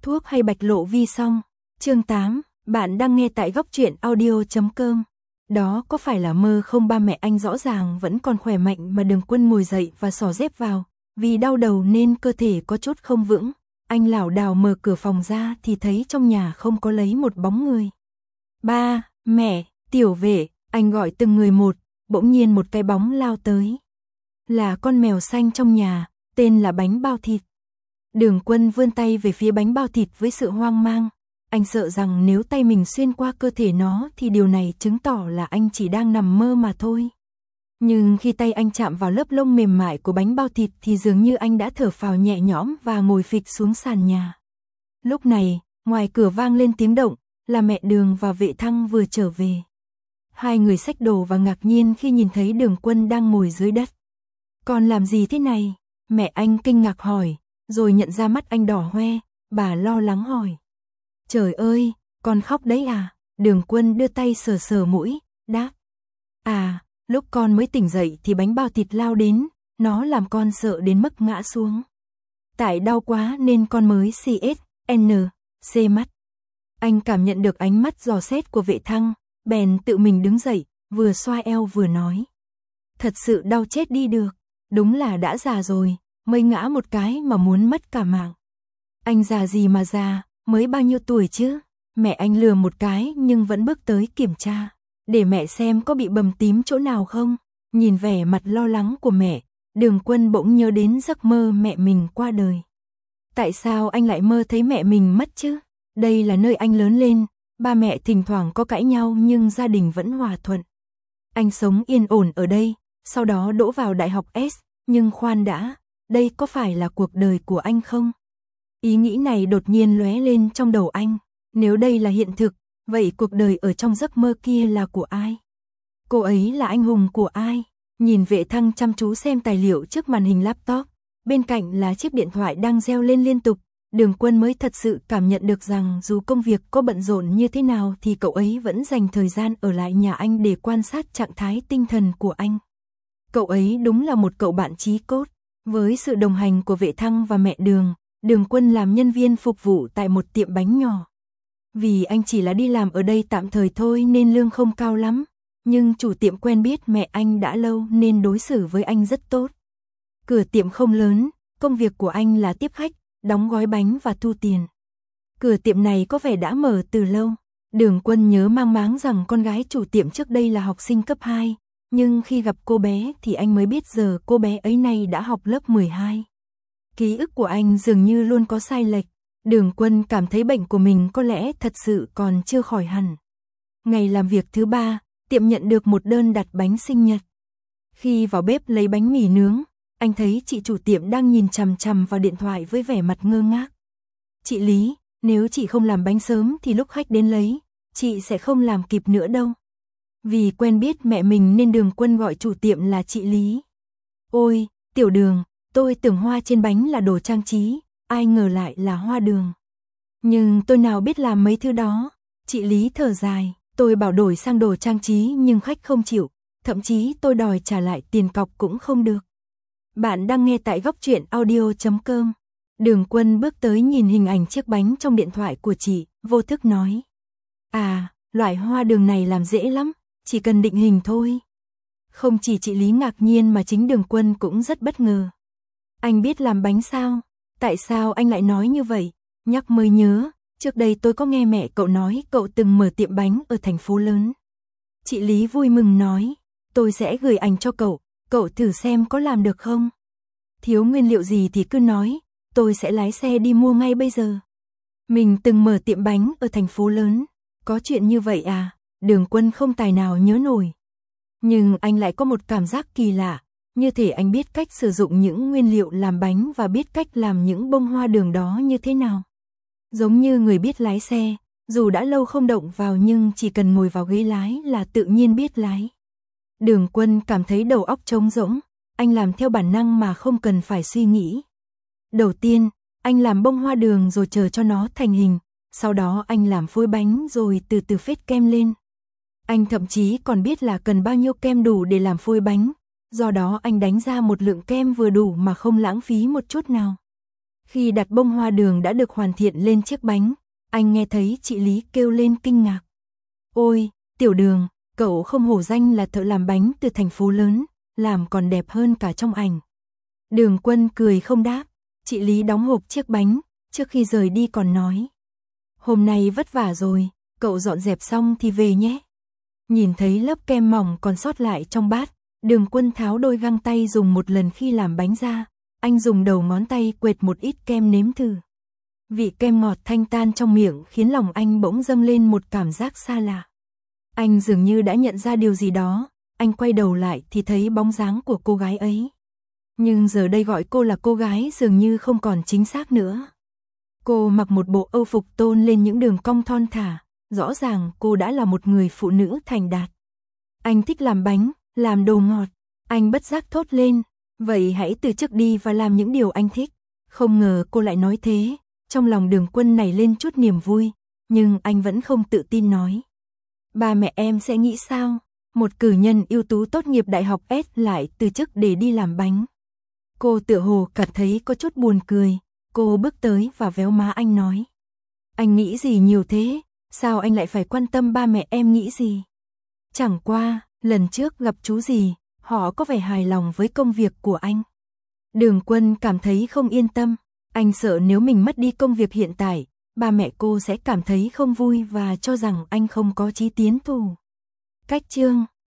thuốc hay bạch lộ vi xong. Chương 8, bạn đang nghe tại góc truyện audio.com. Đó có phải là mơ không? Ba mẹ anh rõ ràng vẫn còn khỏe mạnh mà Đường Quân ngồi dậy và xỏ dép vào, vì đau đầu nên cơ thể có chút không vững. Anh lảo đảo mở cửa phòng ra thì thấy trong nhà không có lấy một bóng người. Ba, mẹ, Tiểu Vệ, anh gọi từng người một, bỗng nhiên một cái bóng lao tới. Là con mèo xanh trong nhà, tên là Bánh Bao Thịt. Đường Quân vươn tay về phía bánh bao thịt với sự hoang mang. Anh sợ rằng nếu tay mình xuyên qua cơ thể nó thì điều này chứng tỏ là anh chỉ đang nằm mơ mà thôi. Nhưng khi tay anh chạm vào lớp lông mềm mại của bánh bao thịt thì dường như anh đã thở phào nhẹ nhõm và ngồi phịch xuống sàn nhà. Lúc này, ngoài cửa vang lên tiếng động, là mẹ Đường và Vệ Thăng vừa trở về. Hai người xách đồ và ngạc nhiên khi nhìn thấy Đường Quân đang ngồi dưới đất. Con làm gì thế này? Mẹ anh kinh ngạc hỏi, rồi nhận ra mắt anh đỏ hoe, bà lo lắng hỏi. Trời ơi, con khóc đấy à? Đường Quân đưa tay sờ sờ mũi, đáp. À, lúc con mới tỉnh dậy thì bánh bao thịt lao đến, nó làm con sợ đến mức ngã xuống. Tại đau quá nên con mới CSN mắt. Anh cảm nhận được ánh mắt dò xét của Vệ Thăng, bèn tự mình đứng dậy, vừa xoa eo vừa nói. Thật sự đau chết đi được, đúng là đã già rồi, mới ngã một cái mà muốn mất cả mạng. Anh già gì mà già, mới bao nhiêu tuổi chứ? Mẹ anh lừa một cái nhưng vẫn bước tới kiểm tra, để mẹ xem có bị bầm tím chỗ nào không. Nhìn vẻ mặt lo lắng của mẹ, Đường Quân bỗng nhớ đến giấc mơ mẹ mình qua đời. Tại sao anh lại mơ thấy mẹ mình mất chứ? Đây là nơi anh lớn lên, ba mẹ thỉnh thoảng có cãi nhau nhưng gia đình vẫn hòa thuận. Anh sống yên ổn ở đây, sau đó đỗ vào đại học S, nhưng khoan đã, đây có phải là cuộc đời của anh không? Ý nghĩ này đột nhiên lóe lên trong đầu anh, nếu đây là hiện thực, vậy cuộc đời ở trong giấc mơ kia là của ai? Cô ấy là anh hùng của ai? Nhìn Vệ Thăng chăm chú xem tài liệu trước màn hình laptop, bên cạnh là chiếc điện thoại đang reo lên liên tục, Đường Quân mới thật sự cảm nhận được rằng dù công việc có bận rộn như thế nào thì cậu ấy vẫn dành thời gian ở lại nhà anh để quan sát trạng thái tinh thần của anh. Cậu ấy đúng là một cậu bạn chí cốt. Với sự đồng hành của Vệ Thăng và mẹ Đường, Đường Quân làm nhân viên phục vụ tại một tiệm bánh nhỏ. Vì anh chỉ là đi làm ở đây tạm thời thôi nên lương không cao lắm, nhưng chủ tiệm quen biết mẹ anh đã lâu nên đối xử với anh rất tốt. Cửa tiệm không lớn, công việc của anh là tiếp khách, đóng gói bánh và thu tiền. Cửa tiệm này có vẻ đã mở từ lâu. Đường Quân nhớ mang máng rằng con gái chủ tiệm trước đây là học sinh cấp 2, nhưng khi gặp cô bé thì anh mới biết giờ cô bé ấy nay đã học lớp 12. Ký ức của anh dường như luôn có sai lệch. Đường Quân cảm thấy bệnh của mình có lẽ thật sự còn chưa khỏi hẳn. Ngày làm việc thứ 3, tiệm nhận được một đơn đặt bánh sinh nhật. Khi vào bếp lấy bánh mì nướng, anh thấy chị chủ tiệm đang nhìn chằm chằm vào điện thoại với vẻ mặt ngơ ngác. Chị Lý, nếu chị không làm bánh sớm thì lúc khách đến lấy, chị sẽ không làm kịp nữa đâu. Vì quen biết mẹ mình nên Đường Quân gọi chủ tiệm là chị Lý. Ôi, Tiểu Đường, tôi tưởng hoa trên bánh là đồ trang trí, ai ngờ lại là hoa đường. Nhưng tôi nào biết làm mấy thứ đó. Chị Lý thở dài, tôi bảo đổi sang đồ trang trí nhưng khách không chịu, thậm chí tôi đòi trả lại tiền cọc cũng không được. Bạn đang nghe tại góc truyện audio.com. Đường Quân bước tới nhìn hình ảnh chiếc bánh trong điện thoại của chị, vô thức nói. À, loại hoa đường này làm dễ lắm, chỉ cần định hình thôi. Không chỉ chị Lý ngạc nhiên mà chính Đường Quân cũng rất bất ngờ. Anh biết làm bánh sao? Tại sao anh lại nói như vậy? Nhắc mới nhớ, trước đây tôi có nghe mẹ cậu nói cậu từng mở tiệm bánh ở thành phố lớn. Chị Lý vui mừng nói, tôi sẽ gửi ảnh cho cậu thử xem có làm được không? Thiếu nguyên liệu gì thì cứ nói, tôi sẽ lái xe đi mua ngay bây giờ. Mình từng mở tiệm bánh ở thành phố lớn, có chuyện như vậy à? Đường Quân không tài nào nhớ nổi. Nhưng anh lại có một cảm giác kỳ lạ, như thể anh biết cách sử dụng những nguyên liệu làm bánh và biết cách làm những bông hoa đường đó như thế nào. Giống như người biết lái xe, dù đã lâu không động vào nhưng chỉ cần ngồi vào ghế lái là tự nhiên biết lái. Đường Quân cảm thấy đầu óc trống rỗng, anh làm theo bản năng mà không cần phải suy nghĩ. Đầu tiên, anh làm bông hoa đường rồi chờ cho nó thành hình, sau đó anh làm phối bánh rồi từ từ phết kem lên. Anh thậm chí còn biết là cần bao nhiêu kem đủ để làm phối bánh, do đó anh đánh ra một lượng kem vừa đủ mà không lãng phí một chút nào. Khi đặt bông hoa đường đã được hoàn thiện lên chiếc bánh, anh nghe thấy chị Lý kêu lên kinh ngạc. Ôi, Tiểu Đường, cậu không hổ danh là thợ làm bánh từ thành phố lớn, làm còn đẹp hơn cả trong ảnh. Đường Quân cười không đáp, chị Lý đóng hộp chiếc bánh, trước khi rời đi còn nói. Hôm nay vất vả rồi, cậu dọn dẹp xong thì về nhé. Nhìn thấy lớp kem mỏng còn sót lại trong bát, Đường Quân tháo đôi găng tay dùng một lần khi làm bánh ra, anh dùng đầu ngón tay quệt một ít kem nếm thử. Vị kem ngọt thanh tan trong miệng khiến lòng anh bỗng dâng lên một cảm giác xa lạ. Anh dường như đã nhận ra điều gì đó, anh quay đầu lại thì thấy bóng dáng của cô gái ấy. Nhưng giờ đây gọi cô là cô gái dường như không còn chính xác nữa. Cô mặc một bộ âu phục tôn lên những đường cong thon thả, rõ ràng cô đã là một người phụ nữ thành đạt. Anh thích làm bánh, làm đồ ngọt, anh bất giác thốt lên, vậy hãy từ chức đi và làm những điều anh thích. Không ngờ cô lại nói thế, trong lòng Đường Quân nảy lên chút niềm vui, nhưng anh vẫn không tự tin nói. Ba mẹ em sẽ nghĩ sao? Một cử nhân ưu tú tốt nghiệp đại học S lại từ chức để đi làm bánh. Cô tựa hồ cảm thấy có chút buồn cười, cô bước tới và véo má anh nói. Anh nghĩ gì nhiều thế, sao anh lại phải quan tâm ba mẹ em nghĩ gì? Chẳng qua, lần trước gặp chú gì, họ có vẻ hài lòng với công việc của anh. Đường Quân cảm thấy không yên tâm, anh sợ nếu mình mất đi công việc hiện tại, ba mẹ cô sẽ cảm thấy không vui và cho rằng anh không có chí tiến thủ. Cách chương